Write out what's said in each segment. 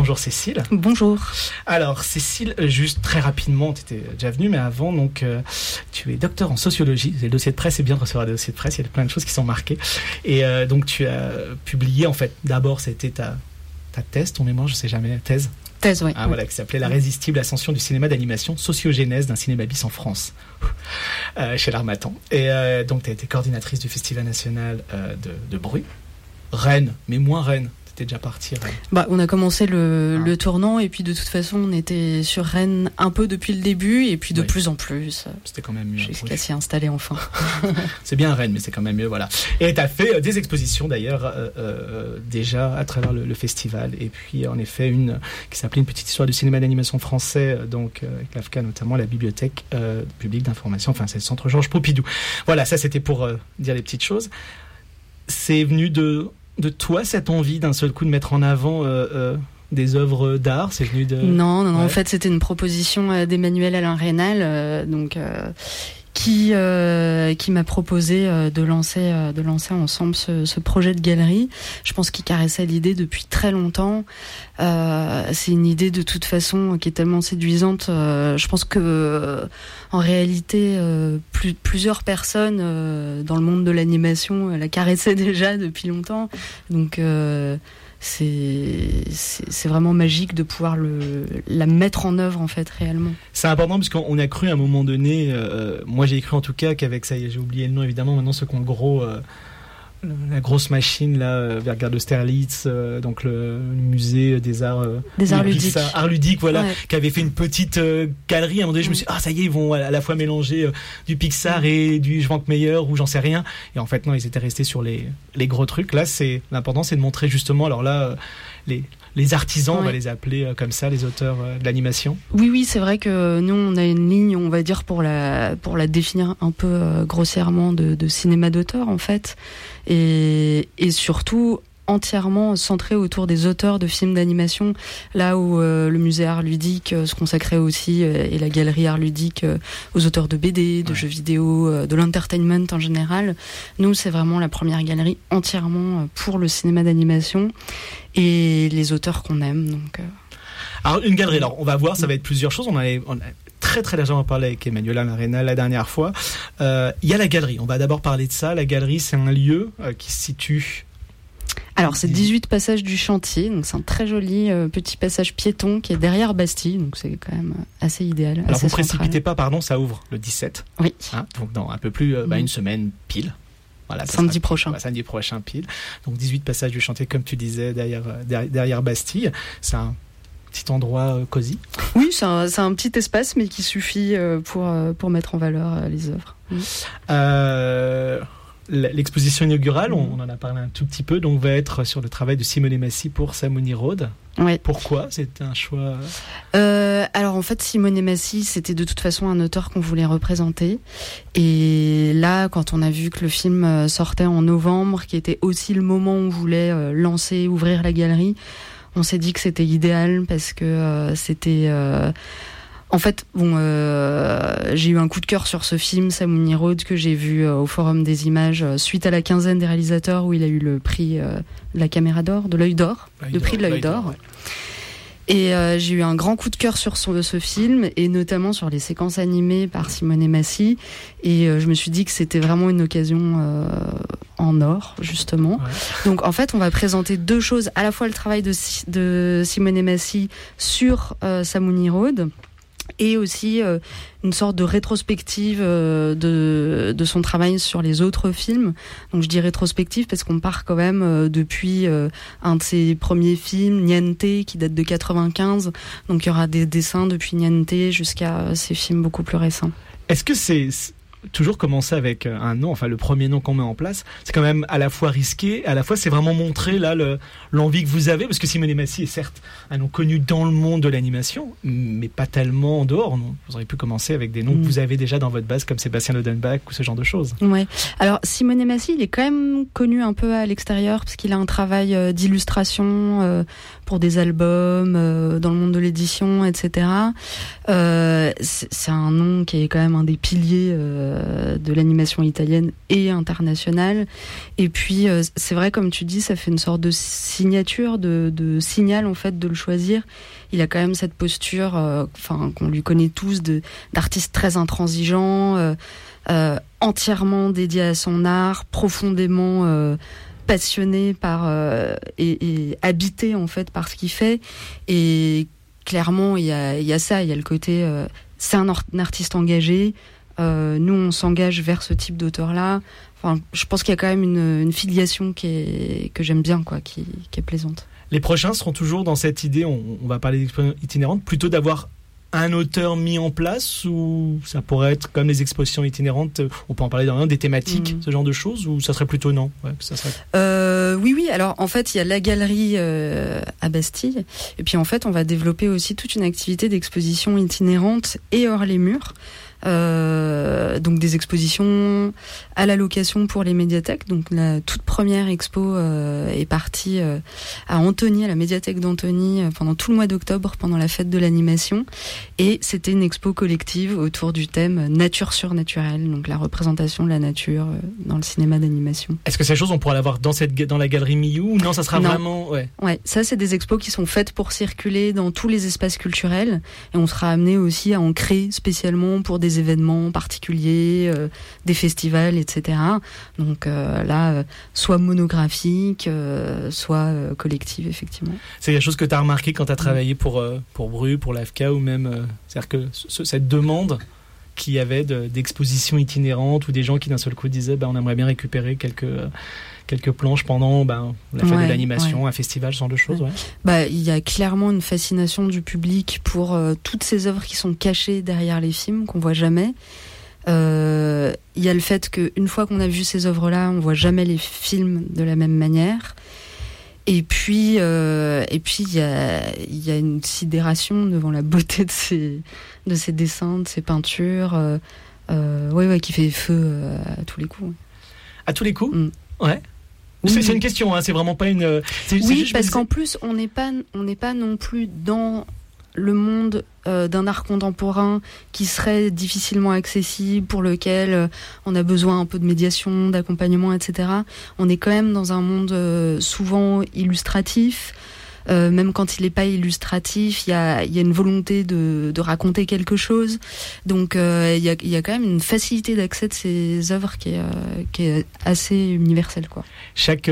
Bonjour Cécile. Bonjour. Alors Cécile, juste très rapidement, tu étais déjà venue, mais avant, donc, tu es docteur en sociologie. Le dossier de presse, c'est bien de recevoir des dossiers de presse, il y a plein de choses qui sont marquées. Et donc tu as publié, en fait, d'abord c'était ta thèse, ton mémoire, je sais jamais, thèse, oui. Voilà, qui s'appelait « La résistible ascension du cinéma d'animation, sociogénèse d'un cinéma bis en France », chez l'Harmattan. Et donc tu as été coordinatrice du Festival national de Bruit. Rennes, mais moins Rennes. T'es déjà parti, Rennes. On a commencé le tournant et puis de toute façon on était sur Rennes un peu depuis le début et puis de plus en plus. C'était quand même mieux. Jusqu'à s'y installer enfin. C'est bien Rennes, mais c'est quand même mieux, voilà. Et t'as fait des expositions d'ailleurs déjà à travers le festival et puis en effet une qui s'appelait Une petite histoire du cinéma d'animation français, donc avec l'AFCA notamment, la bibliothèque publique d'information, enfin c'est le centre Georges Pompidou. Voilà, ça c'était pour dire les petites choses. C'est venu de toi cette envie d'un seul coup de mettre en avant des œuvres d'art? C'est venu de... Non, en fait c'était une proposition d'Emmanuel Alain Rénal, qui m'a proposé de lancer ensemble ce projet de galerie. Je pense qu'il caressait l'idée depuis très longtemps. C'est une idée de toute façon qui est tellement séduisante. Je pense que en réalité plusieurs personnes dans le monde de l'animation la caressaient déjà depuis longtemps. Donc c'est vraiment magique de pouvoir la mettre en œuvre en fait réellement. C'est important parce qu'on a cru à un moment donné, moi j'ai cru en tout cas qu'avec ça, j'ai oublié le nom évidemment, maintenant ceux qui ont la grosse machine là vers Gare d'Austerlitz, donc le musée des arts ludiques. Art ludique, voilà, qui avait fait une petite galerie. À un moment donné, je me suis dit, ça y est, ils vont à la fois mélanger du Pixar et du Schwankmeyer ou j'en sais rien. Et en fait, non, ils étaient restés sur les gros trucs. Là, l'important, c'est de montrer justement, alors là, les artisans, on va les appeler comme ça, les auteurs de l'animation. Oui, c'est vrai que nous, on a une ligne, on va dire, pour la définir un peu grossièrement de cinéma d'auteur, en fait. Et surtout entièrement centré autour des auteurs de films d'animation, là où le musée Art Ludique se consacrait aussi, et la galerie Art Ludique, aux auteurs de BD, de jeux vidéo, de l'entertainment en général. Nous, c'est vraiment la première galerie entièrement pour le cinéma d'animation et les auteurs qu'on aime. Donc, Alors, une galerie, alors on va voir, ça va être plusieurs choses. On a très très largement parlé avec Emmanuel Alain Rénal la dernière fois. Il y a la galerie, on va d'abord parler de ça. La galerie, c'est un lieu qui se situe... Alors c'est 18 passages du Chantier, donc c'est un très joli petit passage piéton qui est derrière Bastille, donc c'est quand même assez idéal. Alors vous ne précipitez pas, ça ouvre le 17. Oui. Donc dans un peu plus une semaine pile. Voilà, samedi prochain. Samedi prochain pile. Donc 18 passages du Chantier, comme tu disais, derrière Bastille. C'est un petit endroit cosy. Oui, c'est un petit espace, mais qui suffit pour mettre en valeur les œuvres. L'exposition inaugurale, on en a parlé un tout petit peu, donc va être sur le travail de Simone Massy pour Samony Road. Ouais. Pourquoi c'était un choix Alors en fait, Simone Massy, c'était de toute façon un auteur qu'on voulait représenter. Et là, quand on a vu que le film sortait en novembre, qui était aussi le moment où on voulait ouvrir la galerie, on s'est dit que c'était idéal parce que c'était... En fait, j'ai eu un coup de cœur sur ce film, Samony Road, que j'ai vu au Forum des Images suite à la quinzaine des réalisateurs où il a eu le prix de la Caméra d'Or, de l'œil d'or, le prix de l'œil d'or. Ouais. Et j'ai eu un grand coup de cœur sur ce film et notamment sur les séquences animées par Simone Massy. Et je me suis dit que c'était vraiment une occasion en or, justement. Ouais. Donc en fait, on va présenter deux choses, à la fois le travail de Simone Massy sur Samony Road, et aussi une sorte de rétrospective de son travail sur les autres films. Donc je dis rétrospective parce qu'on part quand même depuis un de ses premiers films, Niente, qui date de 95. Donc il y aura des dessins depuis Niente jusqu'à ces films beaucoup plus récents. Est-ce que c'est toujours commencer avec un nom, enfin le premier nom qu'on met en place, c'est quand même à la fois risqué, à la fois c'est vraiment montrer là l'envie que vous avez, parce que Simone Massy est certes un nom connu dans le monde de l'animation, mais pas tellement en dehors. Non, vous auriez pu commencer avec des noms que vous avez déjà dans votre base, comme Sébastien Lodenbach ou ce genre de choses. Ouais. Alors Simone Massy, il est quand même connu un peu à l'extérieur, parce qu'il a un travail d'illustration pour des albums, dans le monde de l'édition, etc. C'est un nom qui est quand même un des piliers de l'animation italienne et internationale. Et puis, c'est vrai, comme tu dis, ça fait une sorte de signature, de signal, en fait, de le choisir. Il a quand même cette posture, qu'on lui connaît tous, d'artiste très intransigeant, entièrement dédié à son art, profondément passionné par et habité en fait par ce qu'il fait. Et clairement, il y a ça, il y a le côté, c'est un artiste engagé. Nous, on s'engage vers ce type d'auteur-là. Enfin, je pense qu'il y a quand même une filiation que j'aime bien, quoi, qui est plaisante. Les prochains seront toujours dans cette idée, on va parler d'exposition itinérante, plutôt d'avoir un auteur mis en place, ou ça pourrait être comme les expositions itinérantes, on peut en parler des thématiques, ce genre de choses, ou ça serait plutôt non? Ça serait... Oui. Alors en fait, il y a la galerie à Bastille, et puis en fait, on va développer aussi toute une activité d'exposition itinérante et hors les murs. Donc des expositions à la location pour les médiathèques. Donc la toute première expo est partie à Antony, à la médiathèque d'Antony, pendant tout le mois d'octobre, pendant la fête de l'animation. Et c'était une expo collective autour du thème nature surnaturelle, donc la représentation de la nature dans le cinéma d'animation. Est-ce que ces choses, on pourra l'avoir dans la galerie Millau, ou non, ça sera vraiment... Ouais, ça c'est des expos qui sont faites pour circuler dans tous les espaces culturels, et on sera amené aussi à en créer spécialement pour des événements particuliers, des festivals, etc. Donc là, soit monographique, soit collective, effectivement. C'est quelque chose que tu as remarqué quand tu as travaillé pour Bru, pour l'AFCA, ou même... c'est-à-dire que cette demande qu'il y avait d'expositions itinérantes, ou des gens qui d'un seul coup disaient on aimerait bien récupérer quelques planches pendant la fête de l'animation, un festival, ce genre de choses. Il y a clairement une fascination du public pour toutes ces œuvres qui sont cachées derrière les films, qu'on voit jamais. Il y a le fait qu'une fois qu'on a vu ces œuvres-là, on voit jamais les films de la même manière. Et puis il y a une sidération devant la beauté de ces dessins, de ces peintures, qui fait feu à tous les coups. À tous les coups. Ouais. C'est une question, c'est vraiment pas une. Parce qu'en plus, on n'est pas non plus dans le monde d'un art contemporain qui serait difficilement accessible, pour lequel on a besoin un peu de médiation, d'accompagnement, etc. On est quand même dans un monde souvent illustratif. Même quand il n'est pas illustratif, il y a une volonté de raconter quelque chose. Donc il y a quand même une facilité d'accès de ces œuvres qui est assez universelle, quoi. Chaque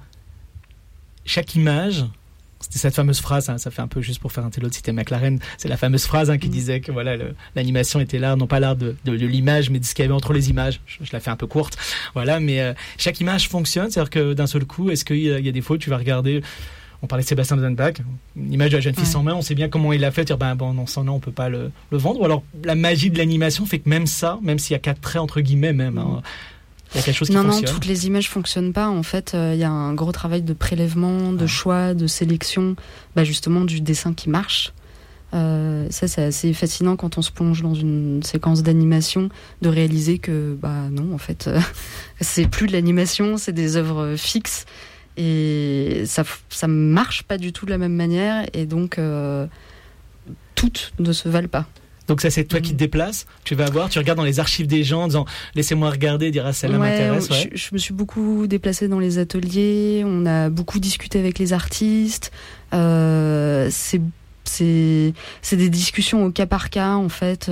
image, c'était cette fameuse phrase, ça fait un peu juste pour faire un télo de citer McLaren, c'est la fameuse phrase qui disait que l'animation était l'art, non pas l'art de l'image, mais de ce qu'il y avait entre les images. Je la fais un peu courte, mais chaque image fonctionne, c'est-à-dire que d'un seul coup, est-ce qu'il y a des fois où tu vas regarder... On parlait de Sébastien Rosenbach, une image de la jeune fille sans main, on sait bien comment il l'a fait, dire non, sans main, on peut pas le vendre. Ou alors la magie de l'animation fait que même ça, même s'il y a 4 traits entre guillemets, il y a quelque chose qui fonctionne. Non, toutes les images fonctionnent pas. En fait, il y a un gros travail de prélèvement, de choix, de sélection, justement du dessin qui marche. Ça, c'est assez fascinant quand on se plonge dans une séquence d'animation, de réaliser que non, en fait, c'est plus de l'animation, c'est des œuvres fixes. Et ça marche pas du tout de la même manière, et donc toutes ne se valent pas. Donc ça, c'est toi qui te déplaces, tu vas voir, tu regardes dans les archives des gens en disant laissez-moi regarder, dire celle-là m'intéresse. Je me suis beaucoup déplacée dans les ateliers, on a beaucoup discuté avec les artistes. C'est des discussions au cas par cas, en fait.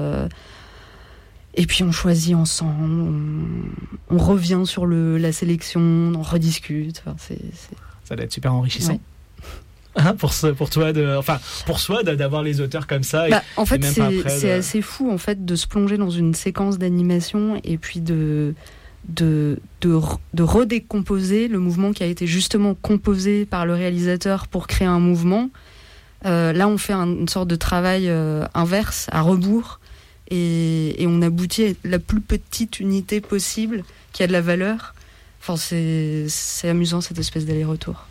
Et puis on choisit ensemble, on revient sur la sélection, on rediscute. Ça doit être super enrichissant. Pour toi, pour soi d'avoir les auteurs comme ça. En fait, c'est assez fou en fait de se plonger dans une séquence d'animation et puis de redécomposer le mouvement qui a été justement composé par le réalisateur pour créer un mouvement. Là, on fait une sorte de travail inverse, à rebours. Et on aboutit à la plus petite unité possible qui a de la valeur. C'est amusant, cette espèce d'aller-retour.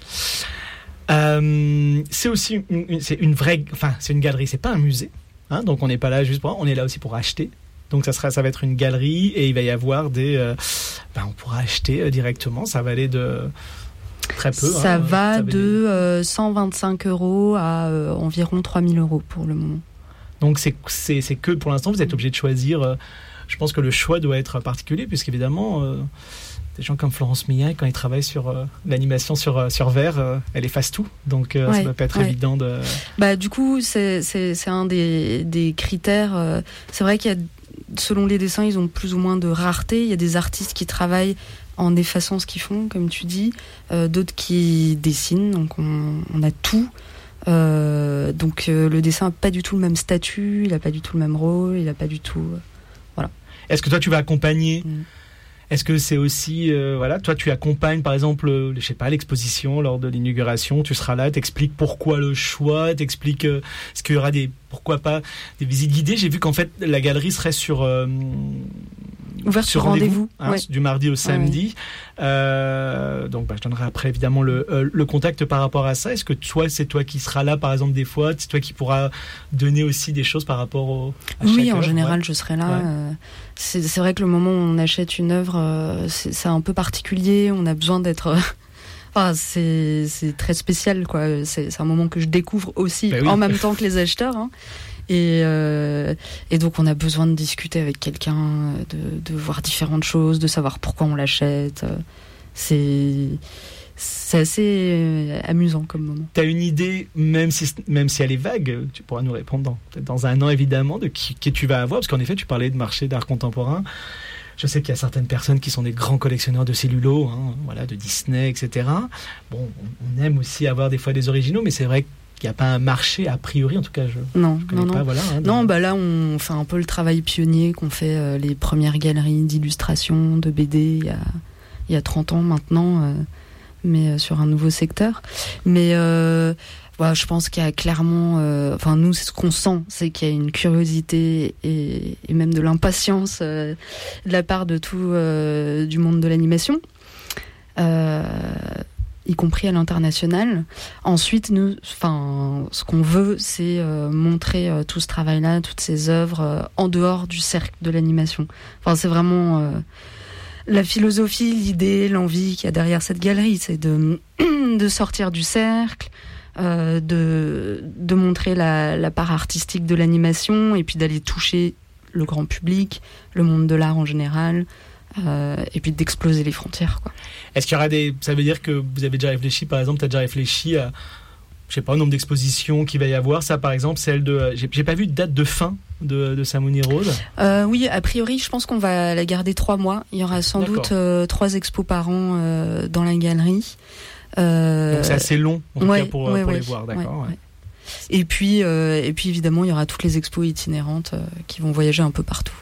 C'est aussi c'est une galerie, c'est pas un musée. Donc on n'est pas là juste on est là aussi pour acheter. Donc ça va être une galerie, et il va y avoir on pourra acheter directement. Ça va aller de très peu. Ça va de 125 € à environ 3 000 € pour le moment. Donc c'est que pour l'instant vous êtes obligé de choisir je pense que le choix doit être particulier, puisqu'évidemment, des gens comme Florence Millaille, quand ils travaillent sur l'animation sur verre, elle efface tout. Donc, ça ne doit pas être évident de... Du coup, c'est un des critères. C'est vrai qu'il y a, selon les dessins, ils ont plus ou moins de rareté. Il y a des artistes qui travaillent en effaçant ce qu'ils font, comme tu dis. D'autres qui dessinent, donc on a tout. Donc le dessin n'a pas du tout le même statut, il n'a pas du tout le même rôle, il n'a pas du tout... voilà. Est-ce que toi, tu vas accompagner Est-ce que c'est aussi, toi tu accompagnes par exemple, je sais pas, l'exposition lors de l'inauguration, tu seras là, t'expliques pourquoi le choix, t'expliques ce qu'il y aura pourquoi pas des visites guidées. J'ai vu qu'en fait la galerie serait ouvert sur rendez-vous, du mardi au samedi. Donc je donnerai après évidemment le contact par rapport à ça. Est-ce que c'est toi qui seras là par exemple des fois, c'est toi qui pourras donner aussi des choses par rapport à chaque œuvre? En général je serai là. C'est vrai que le moment où on achète une œuvre, c'est un peu particulier, on a besoin d'être... c'est très spécial, quoi. C'est un moment que je découvre aussi en même temps que les acheteurs. Et donc on a besoin de discuter avec quelqu'un, de voir différentes choses, de savoir pourquoi on l'achète. C'est assez amusant comme moment. T'as une idée, même si elle est vague, tu pourras nous répondre peut-être dans un an évidemment, de qui tu vas avoir, parce qu'en effet tu parlais de marché d'art contemporain. Je sais qu'il y a certaines personnes qui sont des grands collectionneurs de cellulo, de Disney, etc. Bon, on aime aussi avoir des fois des originaux, mais c'est vrai qu'il n'y a pas un marché a priori, en tout cas je connais pas. Voilà, là on fait un peu le travail pionnier qu'on fait les premières galeries d'illustration, de BD il y a 30 ans maintenant, mais sur un nouveau secteur. Mais je pense qu'il y a clairement, nous c'est ce qu'on sent, c'est qu'il y a une curiosité et même de l'impatience de la part de tout du monde de l'animation. Y compris à l'international. Ensuite, nous, ce qu'on veut, c'est montrer tout ce travail-là, toutes ces œuvres en dehors du cercle de l'animation. C'est vraiment la philosophie, l'idée, l'envie qu'il y a derrière cette galerie, c'est de sortir du cercle, de montrer la part artistique de l'animation et puis d'aller toucher le grand public, le monde de l'art en général. Et puis d'exploser les frontières, quoi. Est-ce qu'il y aura ça veut dire que vous avez déjà réfléchi, par exemple, tu as déjà réfléchi à, je sais pas, au nombre d'expositions qu'il va y avoir, ça par exemple, celle de, j'ai pas vu de date de fin de Samouni Road. Oui, a priori, je pense qu'on va la garder 3 mois. Il y aura sans doute 3 expos par an dans la galerie. Donc c'est assez long, en tout cas pour les voir, d'accord. Ouais. Et puis évidemment, il y aura toutes les expos itinérantes qui vont voyager un peu partout.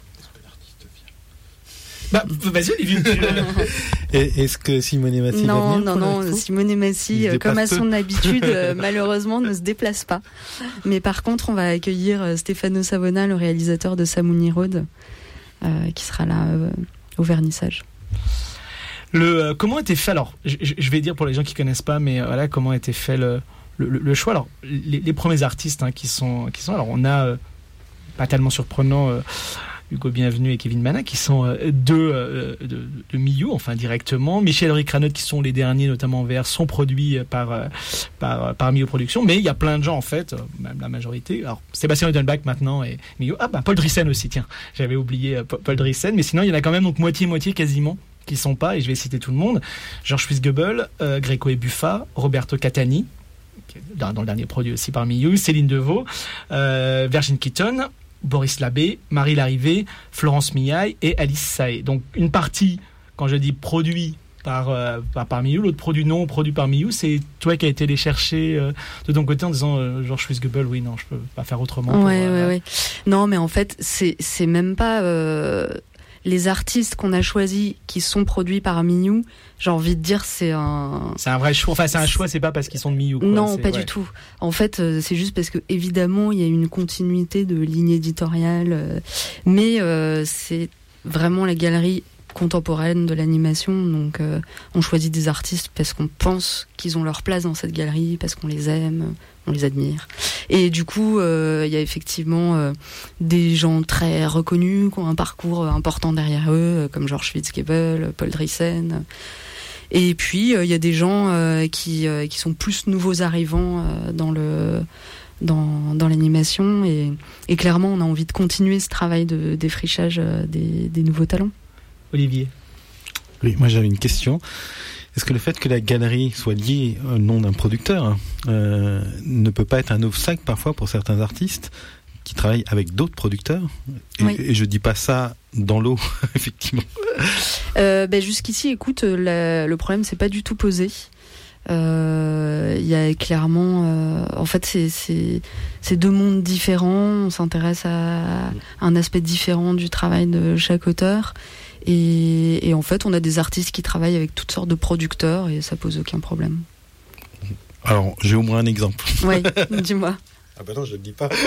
Vas-y Olivier. Est-ce que Simone Massy va venir? Non, Simone Massy, comme à son habitude, malheureusement ne se déplace pas. Mais par contre, on va accueillir Stefano Savona, le réalisateur de Samouni Road, qui sera là au vernissage. Comment a été fait, alors je vais dire pour les gens qui connaissent pas, mais comment a été fait le choix. Alors les premiers artistes qui sont alors on a pas tellement surprenant Hugo Bienvenu et Kevin Mana, qui sont de Miyu, enfin directement. Michel Ricranotte, qui sont les derniers, notamment en VR, sont produits par Miyu Productions. Mais il y a plein de gens, en fait, même la majorité. Alors, Sébastien Udenbach maintenant et Miyu. Paul Drissen aussi, tiens. J'avais oublié Paul Drissen. Mais sinon, il y en a quand même donc moitié-moitié quasiment qui sont pas, et je vais citer tout le monde. Georges Schwitzgebel, Greco et Buffa, Roberto Catani, dans le dernier produit aussi par Miyu, Céline Deveau, Virgin Keaton, Boris Labbé, Marie Larrivée, Florence Millaille et Alice Saé. Donc une partie, quand je dis produit par Miyu, l'autre produit non produit par Miyu, c'est toi qui as été les chercher de ton côté en disant Georges Schwitzgebel, oui, non, je peux pas faire autrement. Ouais. Non, mais en fait, c'est même pas les artistes qu'on a choisis qui sont produits par Miyu. J'ai envie de dire c'est un vrai choix. Enfin, c'est un choix, c'est pas parce qu'ils sont de Miyu. Non, pas du tout. En fait, c'est juste parce que évidemment, il y a une continuité de ligne éditoriale, mais c'est vraiment la galerie contemporaine de l'animation. Donc, on choisit des artistes parce qu'on pense qu'ils ont leur place dans cette galerie, parce qu'on les aime, on les admire. Et du coup, il y a effectivement des gens très reconnus qui ont un parcours important derrière eux, comme Georges Schwitzgebel, Paul Drissen. Et puis il y a des gens qui sont plus nouveaux arrivants dans dans l'animation et clairement on a envie de continuer ce travail de défrichage des nouveaux talents. Olivier. Oui, moi j'avais une question. Est-ce que le fait que la galerie soit liée au nom d'un producteur ne peut pas être un obstacle parfois pour certains artistes qui travaillent avec d'autres producteurs et je dis pas ça dans l'eau, effectivement. Jusqu'ici, écoute, le problème s'est pas du tout posé. Il y a clairement, en fait, c'est deux mondes différents. On s'intéresse à un aspect différent du travail de chaque auteur. Et en fait, on a des artistes qui travaillent avec toutes sortes de producteurs et ça pose aucun problème. Alors, j'ai au moins un exemple. Oui, dis-moi. Ah ben non, je ne le dis pas.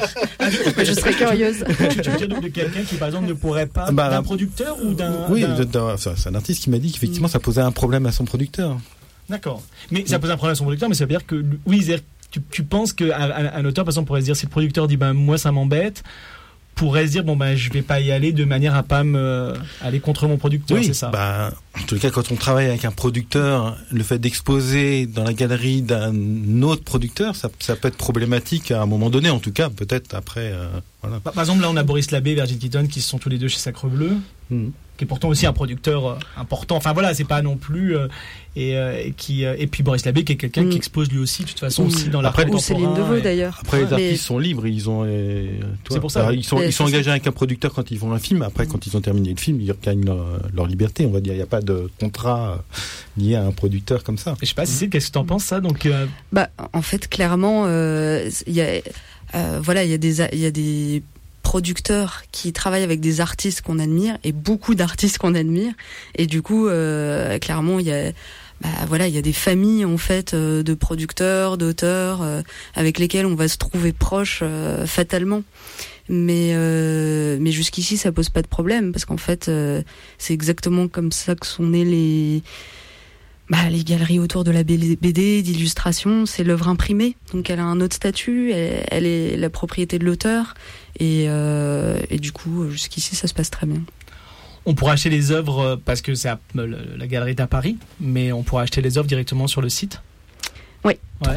Je serais curieuse. Tu veux dire donc de quelqu'un qui, par exemple, ne pourrait pas... d'un producteur ou d'un... Oui, c'est un artiste qui m'a dit qu'effectivement, ça posait un problème à son producteur. D'accord. Mais ça pose un problème à son producteur, mais ça veut dire que... Oui, tu penses qu'un auteur, par exemple, pourrait se dire, si le producteur dit, moi, ça m'embête, pourrait se dire, je vais pas y aller de manière à pas aller contre mon producteur, c'est ça? En tout cas, quand on travaille avec un producteur, le fait d'exposer dans la galerie d'un autre producteur, ça peut être problématique à un moment donné, en tout cas, peut-être après, voilà. Par exemple, là, on a Boris Labbé et Virgin Keaton qui sont tous les deux chez Sacre Bleu, qui est pourtant aussi un producteur important. Enfin voilà, c'est pas non plus et puis Boris Labbé qui est quelqu'un qui expose lui aussi de toute façon aussi dans l'art contemporain. Ou Céline Devaux d'ailleurs. Après les artistes sont libres, ils ont c'est pour ça. Ils sont engagés avec un producteur quand ils font un film. Après quand ils ont terminé le film, ils gagnent leur liberté, on va dire. Il n'y a pas de contrat lié à un producteur comme ça. Je sais pas, Cécile, qu'est-ce que tu en penses ça donc en fait clairement il y a des producteurs qui travaillent avec des artistes qu'on admire et beaucoup d'artistes qu'on admire et du coup clairement il y a des familles en fait de producteurs, d'auteurs avec lesquels on va se trouver proches fatalement. Mais jusqu'ici ça pose pas de problème parce qu'en fait c'est exactement comme ça que sont nées les galeries autour de la BD, d'illustration, c'est l'œuvre imprimée. Donc elle a un autre statut, elle est la propriété de l'auteur et du coup jusqu'ici ça se passe très bien. On pourra acheter les œuvres parce que c'est la galerie est à Paris, mais on pourra acheter les œuvres directement sur le site. Oui,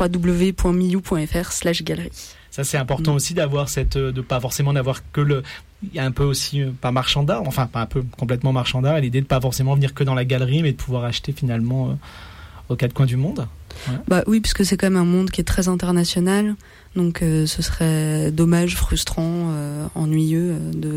www.milou.fr/galerie. Ça c'est important aussi d'avoir de pas forcément d'avoir que il y a un peu aussi pas marchand d'art, enfin pas un peu complètement marchand d'art, et l'idée de pas forcément venir que dans la galerie, mais de pouvoir acheter finalement aux quatre coins du monde. Ouais. Oui, puisque c'est quand même un monde qui est très international, donc ce serait dommage, frustrant, ennuyeux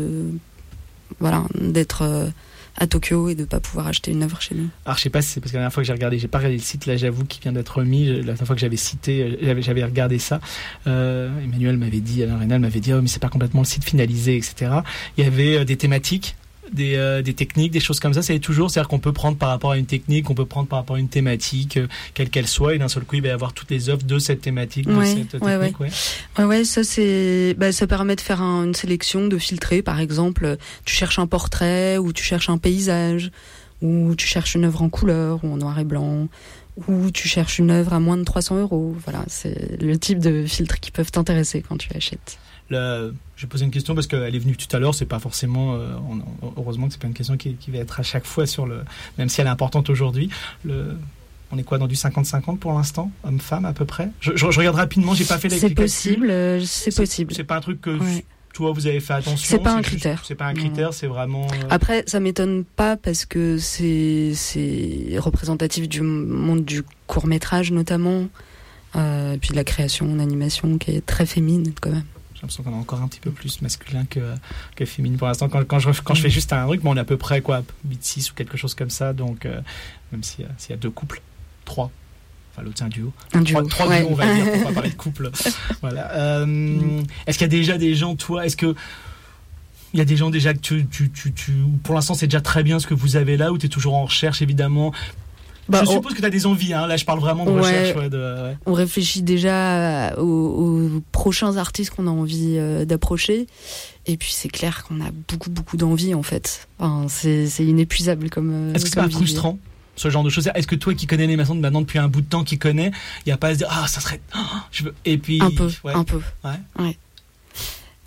d'être à Tokyo et de pas pouvoir acheter une œuvre chez nous. Alors je sais pas si c'est parce que la dernière fois que j'ai pas regardé le site, là j'avoue qu'il vient d'être remis, la dernière fois que j'avais regardé ça, Emmanuel m'avait dit, Alain Rénal m'avait dit mais c'est pas complètement le site finalisé, etc. Il y avait des thématiques, des techniques, des choses comme ça, c'est-à-dire qu'on peut prendre par rapport à une technique, on peut prendre par rapport à une thématique, quelle qu'elle soit, et d'un seul coup il va y avoir toutes les œuvres de cette thématique, cette technique. Ouais, ça c'est, ça permet de faire une sélection, de filtrer, par exemple, tu cherches un portrait, ou tu cherches un paysage, ou tu cherches une œuvre en couleur, ou en noir et blanc, ou tu cherches une œuvre à moins de 300 €. Voilà, c'est le type de filtres qui peuvent t'intéresser quand tu achètes. J'ai posé une question parce qu'elle est venue tout à l'heure, c'est pas forcément heureusement que c'est pas une question qui va être à chaque fois même si elle est importante aujourd'hui. On est quoi dans du 50-50 pour l'instant, homme-femme à peu près? Je regarde rapidement, j'ai pas fait les calculs. C'est possible. C'est pas un truc que toi vous avez fait attention. C'est pas un critère. C'est pas un critère, c'est vraiment. Après, ça m'étonne pas parce que c'est représentatif du monde du court métrage notamment, puis de la création en animation qui est très féminine quand même. J'ai l'impression qu'on est encore un petit peu plus masculin que féminin pour l'instant. Quand je fais juste un truc, on est à peu près 8-6 ou quelque chose comme ça. Donc, même s'il y a 2 couples, 3. Enfin, l'autre c'est un duo. Trois duos, on va dire, pour pas parler de couple. Voilà. Est-ce qu'il y a déjà des gens, toi, est-ce que il y a des gens déjà que tu pour l'instant c'est déjà très bien ce que vous avez là, ou tu es toujours en recherche évidemment? Je suppose que tu as des envies, hein. Là je parle vraiment de recherche. On réfléchit déjà aux prochains artistes qu'on a envie d'approcher, et puis c'est clair qu'on a beaucoup d'envie en fait. Enfin, c'est inépuisable comme. Est-ce que c'est pas frustrant ce genre de choses? Est-ce que toi qui connais les maçons maintenant depuis un bout de temps, qui connais, il n'y a pas à se dire ça serait je veux, et puis un peu.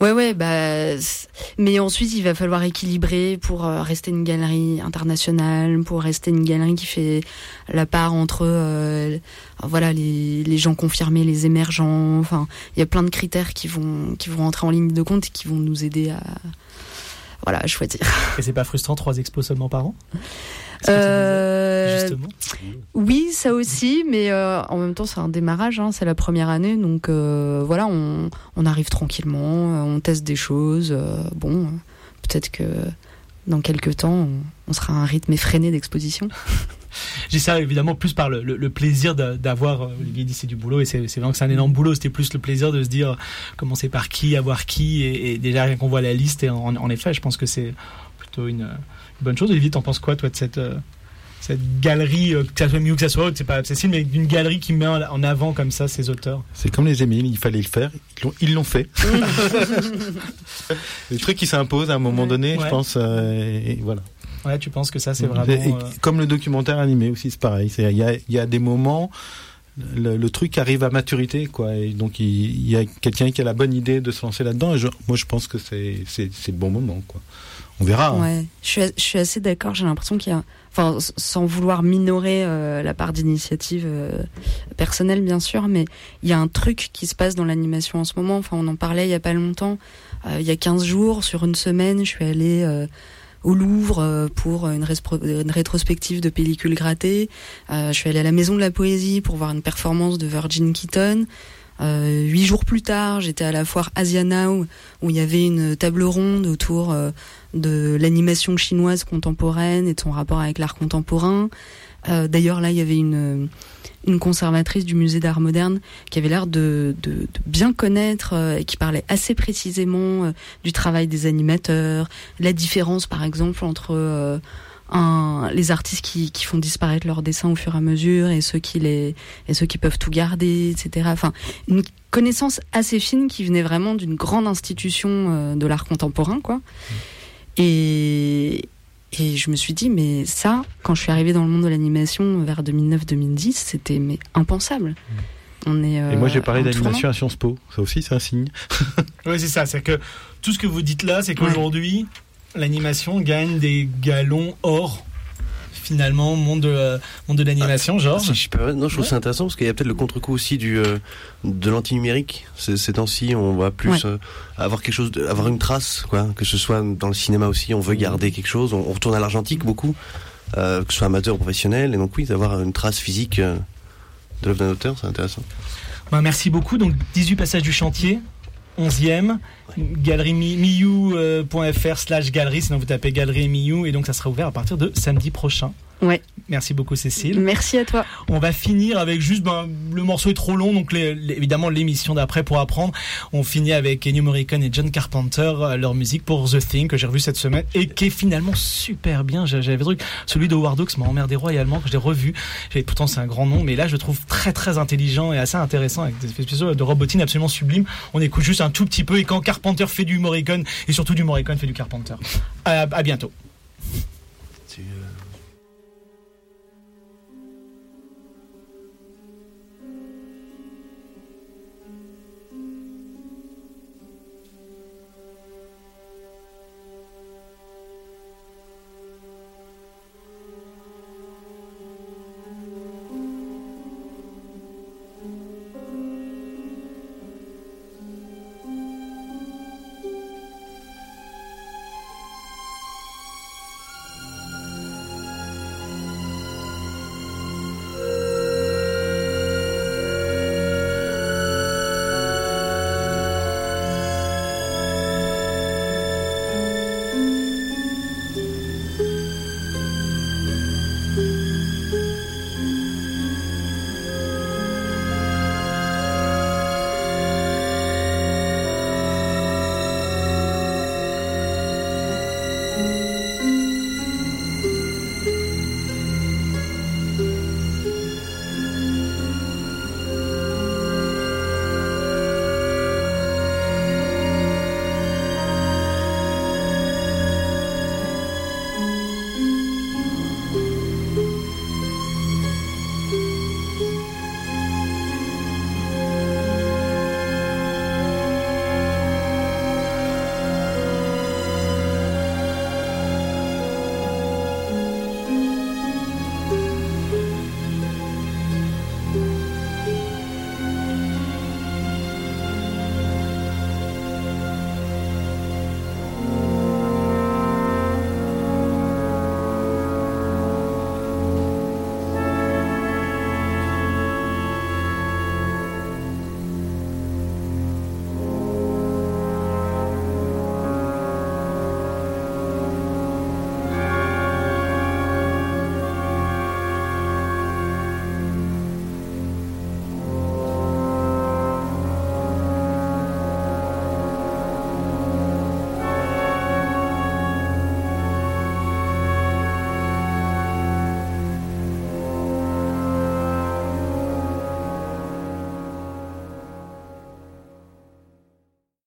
Ouais, mais ensuite il va falloir équilibrer pour rester une galerie internationale, pour rester une galerie qui fait la part entre les gens confirmés, les émergents. Enfin, il y a plein de critères qui vont entrer en ligne de compte et qui vont nous aider à choisir. Et c'est pas frustrant 3 expos seulement par an? Justement. Oui, ça aussi, mais en même temps c'est un démarrage, c'est la première année, donc on arrive tranquillement, on teste des choses. Peut-être que dans quelques temps on sera à un rythme effréné d'exposition. J'ai ça évidemment plus par le plaisir d'avoir, Olivier dit c'est du boulot, et c'est vraiment que c'est un énorme boulot, c'était plus le plaisir de se dire commencer par qui, avoir qui, et déjà rien qu'on voit la liste, et en effet je pense que c'est plutôt une bonne chose. Olivier, t'en penses quoi toi de cette galerie, que ça soit Miu, que ça soit autre, c'est pas accessible, mais d'une galerie qui met en avant comme ça ses auteurs? C'est comme les Émiles, il fallait le faire, ils l'ont fait. Le truc qui s'impose à un moment donné, je pense, et voilà. Ouais, tu penses que ça c'est vraiment... Et comme le documentaire animé aussi, c'est pareil. Il y a des moments, le truc arrive à maturité, quoi. Et donc il y a quelqu'un qui a la bonne idée de se lancer là-dedans. Et moi je pense que c'est le bon moment, quoi. On verra. Ouais, je suis assez d'accord. J'ai l'impression qu'il y a, sans vouloir minorer la part d'initiative personnelle, bien sûr, mais il y a un truc qui se passe dans l'animation en ce moment. Enfin, on en parlait il y a pas longtemps. Il y a 15 jours, sur une semaine, je suis allée au Louvre pour une rétrospective de pellicules grattées. Je suis allée à la Maison de la Poésie pour voir une performance de Virgin Keaton. 8 jours plus tard, j'étais à la foire Asia Now où il y avait une table ronde autour de l'animation chinoise contemporaine et de son rapport avec l'art contemporain. D'ailleurs, là, il y avait une conservatrice du musée d'art moderne qui avait l'air de bien connaître et qui parlait assez précisément du travail des animateurs, la différence, par exemple, entre les artistes qui font disparaître leurs dessins au fur et à mesure et ceux qui peuvent tout garder, etc. Enfin, une connaissance assez fine qui venait vraiment d'une grande institution de l'art contemporain, quoi. Et je me suis dit, mais ça, quand je suis arrivée dans le monde de l'animation vers 2009-2010, c'était impensable. Et moi, j'ai parlé d'animation à Sciences Po. Ça aussi, c'est un signe. Oui, c'est ça. C'est que tout ce que vous dites là, c'est qu'aujourd'hui, l'animation gagne des galons or, finalement, monde de l'animation, Georges. Je trouve ça intéressant parce qu'il y a peut-être le contre-coup aussi de l'anti-numérique. Ces temps-ci, on va plus avoir quelque chose, avoir une trace, quoi. Que ce soit dans le cinéma aussi, on veut garder quelque chose. On retourne à l'argentique beaucoup, que ce soit amateur ou professionnel. Et donc oui, d'avoir une trace physique de l'œuvre d'un auteur, c'est intéressant. Merci beaucoup. Donc 18 passages du chantier. 11e, galerie miu.fr/galerie, sinon vous tapez galerie Miu, et donc ça sera ouvert à partir de samedi prochain. Ouais. Merci beaucoup Cécile. Merci à toi. On va finir avec juste, le morceau est trop long, donc évidemment l'émission d'après pour apprendre. On finit avec Ennio Morricone et John Carpenter, leur musique pour The Thing que j'ai revu cette semaine et qui est finalement super bien. J'avais truc, celui de Howard Hawks m'a emmerdé royalement, que je l'ai revu. Pourtant c'est un grand nom, mais là je le trouve très très intelligent et assez intéressant avec des espèces de robotines absolument sublimes. On écoute juste un tout petit peu, et quand Carpenter fait du Morricone et surtout du Morricone fait du Carpenter. À bientôt.